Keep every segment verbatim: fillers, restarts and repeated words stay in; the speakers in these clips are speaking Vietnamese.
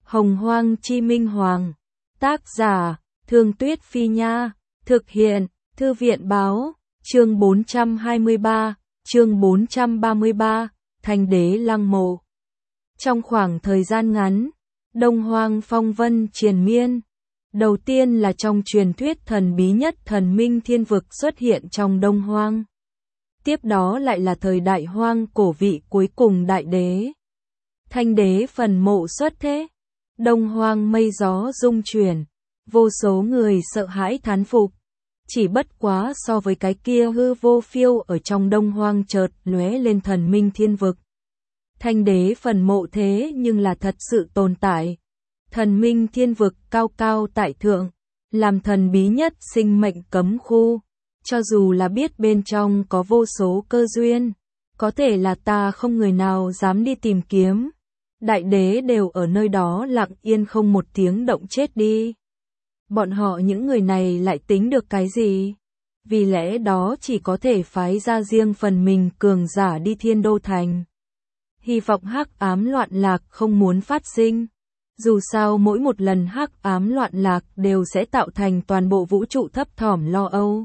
Hồng Hoang Chi Minh Hoàng. Tác giả, Thương Tuyết Phi Nha. Thực hiện, Thư viện Báo. Chương bốn trăm hai mươi ba, chương bốn trăm ba mươi ba, Thanh Đế Lăng Mộ. Trong khoảng thời gian ngắn, Đông Hoang phong vân triền miên. Đầu tiên là trong truyền thuyết thần bí nhất thần minh thiên vực xuất hiện trong Đông Hoang. Tiếp đó lại là thời đại hoang cổ vị cuối cùng đại đế. Thanh đế phần mộ xuất thế. Đông Hoang mây gió rung chuyển. Vô số người sợ hãi thán phục. Chỉ bất quá so với cái kia hư vô phiêu ở trong Đông Hoang chợt lóe lên thần minh thiên vực. Thanh đế phần mộ thế nhưng là thật sự tồn tại. Thần minh thiên vực cao cao tại thượng, làm thần bí nhất sinh mệnh cấm khu. Cho dù là biết bên trong có vô số cơ duyên, có thể là ta không người nào dám đi tìm kiếm. Đại đế đều ở nơi đó lặng yên không một tiếng động chết đi. Bọn họ những người này lại tính được cái gì? Vì lẽ đó chỉ có thể phái ra riêng phần mình cường giả đi Thiên Đô Thành. Hy vọng hắc ám loạn lạc không muốn phát sinh. Dù sao mỗi một lần hắc ám loạn lạc đều sẽ tạo thành toàn bộ vũ trụ thấp thỏm lo âu.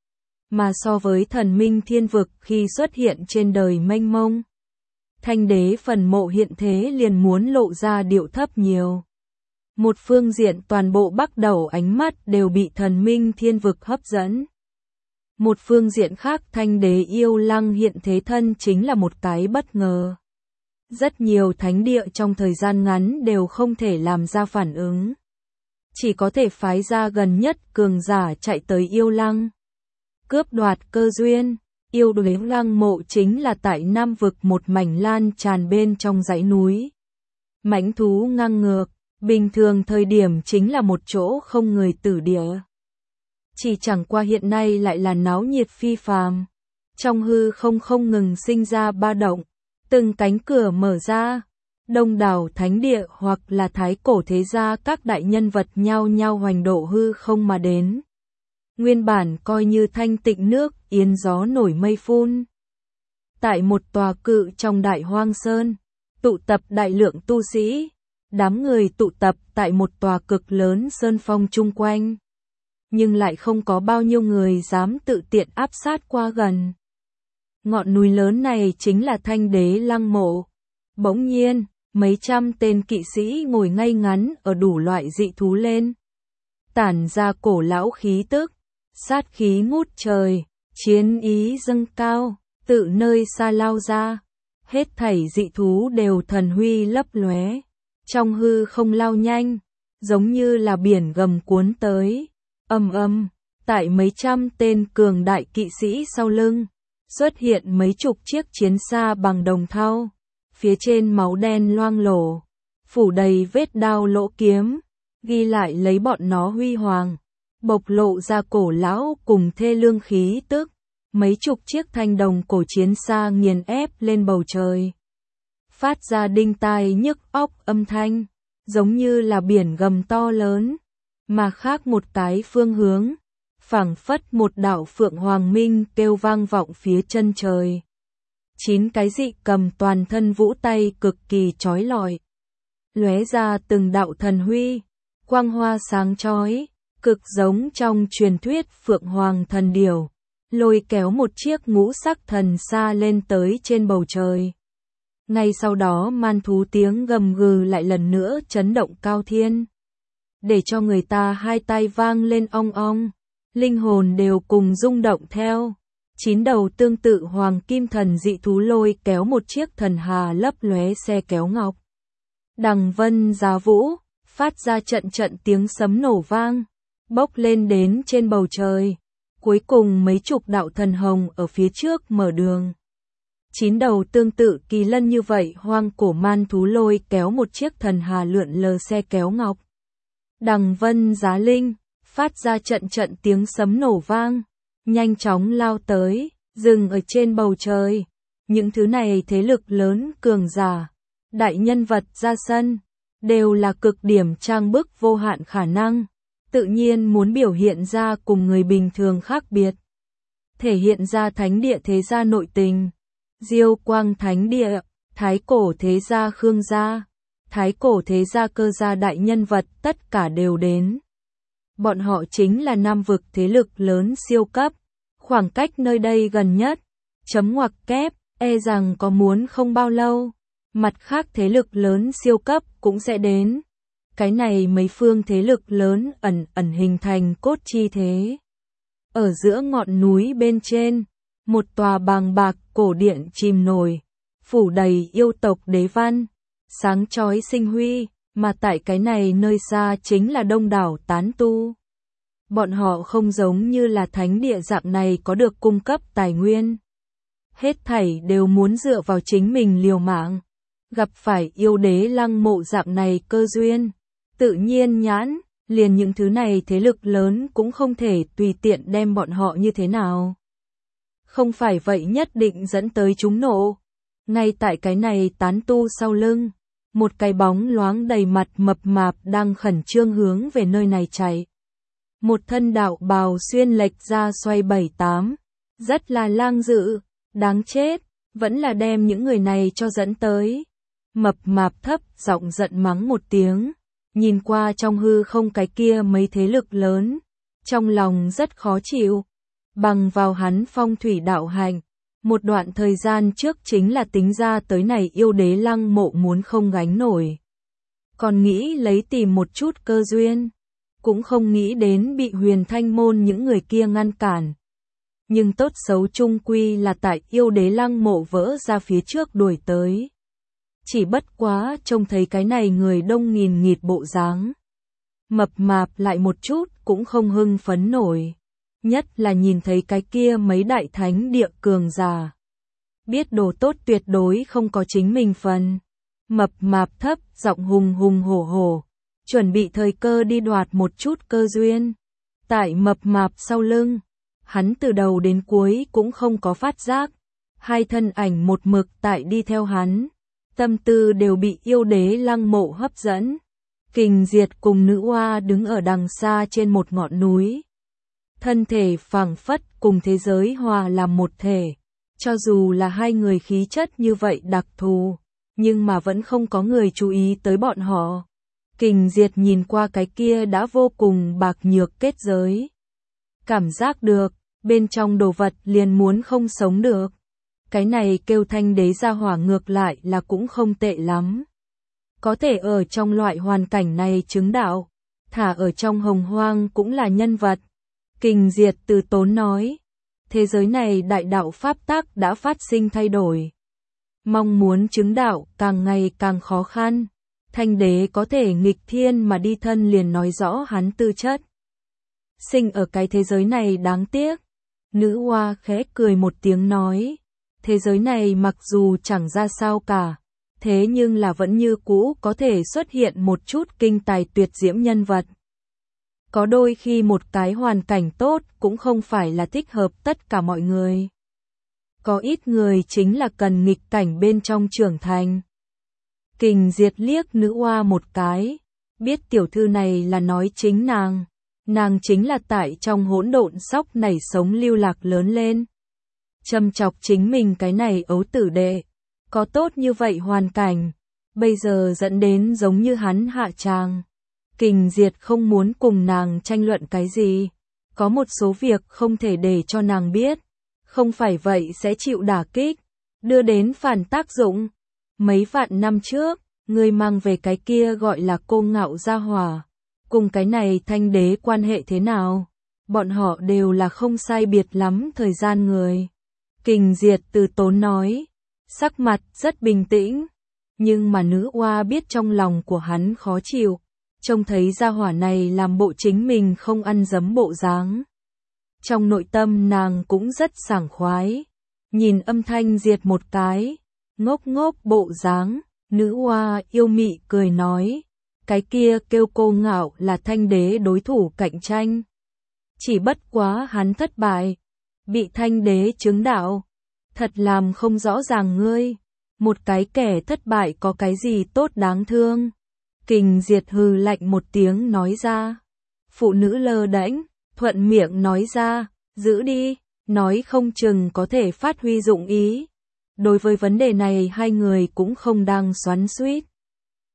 Mà so với thần minh thiên vực khi xuất hiện trên đời mênh mông, Thanh đế phần mộ hiện thế liền muốn lộ ra điệu thấp nhiều. Một phương diện toàn bộ Bắc Đầu ánh mắt đều bị thần minh thiên vực hấp dẫn. Một phương diện khác Thanh đế yêu lăng hiện thế thân chính là một cái bất ngờ. Rất nhiều thánh địa trong thời gian ngắn đều không thể làm ra phản ứng. Chỉ có thể phái ra gần nhất cường giả chạy tới yêu lăng. Cướp đoạt cơ duyên, yêu đế lăng mộ chính là tại Nam vực một mảnh lan tràn bên trong dãy núi. Mãnh thú ngang ngược, bình thường thời điểm chính là một chỗ không người tử địa. Chỉ chẳng qua hiện nay lại là náo nhiệt phi phàm. Trong hư không không ngừng sinh ra ba động. Từng cánh cửa mở ra, đông đảo thánh địa hoặc là thái cổ thế gia các đại nhân vật nhao nhao hoành độ hư không mà đến. Nguyên bản coi như thanh tịnh nước, yên gió nổi mây phun. Tại một tòa cự trong đại hoang sơn, tụ tập đại lượng tu sĩ, đám người tụ tập tại một tòa cực lớn sơn phong chung quanh. Nhưng lại không có bao nhiêu người dám tự tiện áp sát qua gần. Ngọn núi lớn này chính là Thanh đế lăng mộ. Bỗng nhiên, mấy trăm tên kỵ sĩ ngồi ngay ngắn ở đủ loại dị thú lên. Tản ra cổ lão khí tức, sát khí ngút trời, chiến ý dâng cao, tự nơi xa lao ra. Hết thảy dị thú đều thần huy lấp lóe, trong hư không lao nhanh, giống như là biển gầm cuốn tới. Ầm ầm, tại mấy trăm tên cường đại kỵ sĩ sau lưng. Xuất hiện mấy chục chiếc chiến xa bằng đồng thau, phía trên máu đen loang lổ, phủ đầy vết đao lỗ kiếm, ghi lại lấy bọn nó huy hoàng, bộc lộ ra cổ lão cùng thê lương khí tức, mấy chục chiếc thanh đồng cổ chiến xa nghiền ép lên bầu trời. Phát ra đinh tai nhức óc âm thanh, giống như là biển gầm to lớn, mà khác một cái phương hướng. Phảng phất một đạo phượng hoàng minh kêu vang vọng phía chân trời. Chín cái dị cầm toàn thân vũ tay cực kỳ chói lọi. Lóe ra từng đạo thần huy, quang hoa sáng chói, cực giống trong truyền thuyết phượng hoàng thần điểu. Lôi kéo một chiếc ngũ sắc thần xa lên tới trên bầu trời. Ngay sau đó man thú tiếng gầm gừ lại lần nữa chấn động cao thiên. Để cho người ta hai tai vang lên ong ong. Linh hồn đều cùng rung động theo. Chín đầu tương tự hoàng kim thần dị thú lôi kéo một chiếc thần hà lấp lóe xe kéo ngọc. Đằng vân giá vũ, phát ra trận trận tiếng sấm nổ vang, bốc lên đến trên bầu trời. Cuối cùng mấy chục đạo thần hồng ở phía trước mở đường. Chín đầu tương tự kỳ lân như vậy hoang cổ man thú lôi kéo một chiếc thần hà lượn lờ xe kéo ngọc. Đằng vân giá linh, phát ra trận trận tiếng sấm nổ vang, nhanh chóng lao tới, dừng ở trên bầu trời. Những thứ này thế lực lớn cường giả, đại nhân vật ra sân, đều là cực điểm trang bức vô hạn khả năng, tự nhiên muốn biểu hiện ra cùng người bình thường khác biệt. Thể hiện ra thánh địa thế gia nội tình, Diêu Quang thánh địa, thái cổ thế gia Khương gia, thái cổ thế gia cơ gia đại nhân vật tất cả đều đến. Bọn họ chính là nam vực thế lực lớn siêu cấp, khoảng cách nơi đây gần nhất, chấm ngoặc kép, e rằng có muốn không bao lâu, mặt khác thế lực lớn siêu cấp cũng sẽ đến. Cái này mấy phương thế lực lớn ẩn ẩn hình thành cốt chi thế. Ở giữa ngọn núi bên trên, một tòa bàng bạc cổ điện chìm nổi, phủ đầy yêu tộc đế văn, sáng chói sinh huy, mà tại cái này nơi xa chính là đông đảo tán tu. Bọn họ không giống như là thánh địa dạng này có được cung cấp tài nguyên. Hết thảy đều muốn dựa vào chính mình liều mạng. Gặp phải yêu đế lăng mộ dạng này cơ duyên. Tự nhiên nhãn, liền những thứ này thế lực lớn cũng không thể tùy tiện đem bọn họ như thế nào. Không phải vậy nhất định dẫn tới chúng nộ. Ngay tại cái này tán tu sau lưng, một cái bóng loáng đầy mặt mập mạp đang khẩn trương hướng về nơi này chạy. Một thân đạo bào xuyên lệch ra xoay bảy tám, rất là lang dữ, đáng chết, vẫn là đem những người này cho dẫn tới. Mập mạp thấp giọng giận mắng một tiếng, nhìn qua trong hư không cái kia mấy thế lực lớn, trong lòng rất khó chịu. Bằng vào hắn phong thủy đạo hành, một đoạn thời gian trước chính là tính ra tới này yêu đế lăng mộ muốn không gánh nổi. Còn nghĩ lấy tìm một chút cơ duyên, cũng không nghĩ đến bị Huyền Thanh môn những người kia ngăn cản. Nhưng tốt xấu chung quy là tại yêu đế lăng mộ vỡ ra phía trước đuổi tới. Chỉ bất quá trông thấy cái này người đông nghìn nghịt bộ dáng. Mập mạp lại một chút cũng không hưng phấn nổi. Nhất là nhìn thấy cái kia mấy đại thánh địa cường giả. Biết đồ tốt tuyệt đối không có chính mình phần. Mập mạp thấp giọng hùng hùng hổ hổ. Chuẩn bị thời cơ đi đoạt một chút cơ duyên. Tại mập mạp sau lưng. Hắn từ đầu đến cuối cũng không có phát giác. Hai thân ảnh một mực tại đi theo hắn. Tâm tư đều bị yêu đế lăng mộ hấp dẫn. Kình Diệt cùng nữ oa đứng ở đằng xa trên một ngọn núi. Thân thể phảng phất cùng thế giới hòa làm một thể. Cho dù là hai người khí chất như vậy đặc thù, nhưng mà vẫn không có người chú ý tới bọn họ. Kình Diệt nhìn qua cái kia đã vô cùng bạc nhược kết giới. Cảm giác được, bên trong đồ vật liền muốn không sống được. Cái này kêu thanh đế ra hỏa ngược lại là cũng không tệ lắm. Có thể ở trong loại hoàn cảnh này chứng đạo, thả ở trong hồng hoang cũng là nhân vật. Kình Diệt từ tốn nói, thế giới này đại đạo pháp tắc đã phát sinh thay đổi. Mong muốn chứng đạo càng ngày càng khó khăn. Thanh đế có thể nghịch thiên mà đi thân liền nói rõ hắn tư chất. Sinh ở cái thế giới này đáng tiếc. Nữ oa khẽ cười một tiếng nói, thế giới này mặc dù chẳng ra sao cả, thế nhưng là vẫn như cũ có thể xuất hiện một chút kinh tài tuyệt diễm nhân vật. Có đôi khi một cái hoàn cảnh tốt cũng không phải là thích hợp tất cả mọi người. Có ít người chính là cần nghịch cảnh bên trong trưởng thành. Kình Diệt liếc nữ oa một cái, biết tiểu thư này là nói chính nàng. Nàng chính là tại trong hỗn độn sóc nảy sống lưu lạc lớn lên. Châm chọc chính mình cái này ấu tử đệ. Có tốt như vậy hoàn cảnh. Bây giờ dẫn đến giống như hắn hạ tràng. Kình Diệt không muốn cùng nàng tranh luận cái gì. Có một số việc không thể để cho nàng biết. Không phải vậy sẽ chịu đả kích. Đưa đến phản tác dụng. Mấy vạn năm trước, người mang về cái kia gọi là cô ngạo gia hỏa. Cùng cái này thanh đế quan hệ thế nào? Bọn họ đều là không sai biệt lắm thời gian người. Kình Diệt từ tốn nói, sắc mặt rất bình tĩnh. Nhưng mà nữ oa biết trong lòng của hắn khó chịu. Trông thấy gia hỏa này làm bộ chính mình không ăn dấm bộ dáng. Trong nội tâm nàng cũng rất sảng khoái. Nhìn âm thanh Diệt một cái. Ngốc ngốc bộ dáng. Nữ oa yêu mị cười nói. Cái kia kêu cô ngạo là thanh đế đối thủ cạnh tranh. Chỉ bất quá hắn thất bại. Bị thanh đế chứng đạo. Thật làm không rõ ràng ngươi. Một cái kẻ thất bại có cái gì tốt đáng thương. Kình Diệt hừ lạnh một tiếng nói ra. Phụ nữ lơ đễnh, thuận miệng nói ra. Giữ đi, nói không chừng có thể phát huy dụng ý. Đối với vấn đề này hai người cũng không đang xoắn xuýt.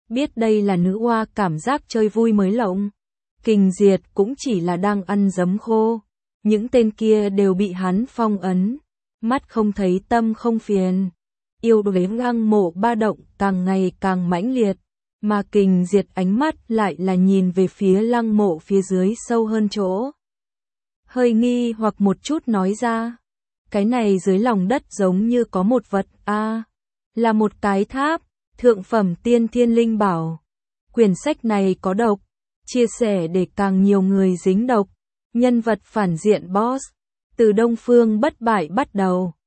biết đây là nữ oa cảm giác chơi vui mới lộng. Kình Diệt cũng chỉ là đang ăn giấm khô. Những tên kia đều bị hắn phong ấn. Mắt không thấy tâm không phiền. Yêu đối Lăng Mộ ba động càng ngày càng mãnh liệt. Mà Kình Diệt ánh mắt lại là nhìn về phía Lăng Mộ phía dưới sâu hơn chỗ. Hơi nghi hoặc một chút nói ra. Cái này dưới lòng đất giống như có một vật a à, là một cái tháp, thượng phẩm tiên thiên linh bảo. Quyển sách này có độc, chia sẻ để càng nhiều người dính độc. Nhân vật phản diện boss, từ Đông Phương bất bại bắt đầu.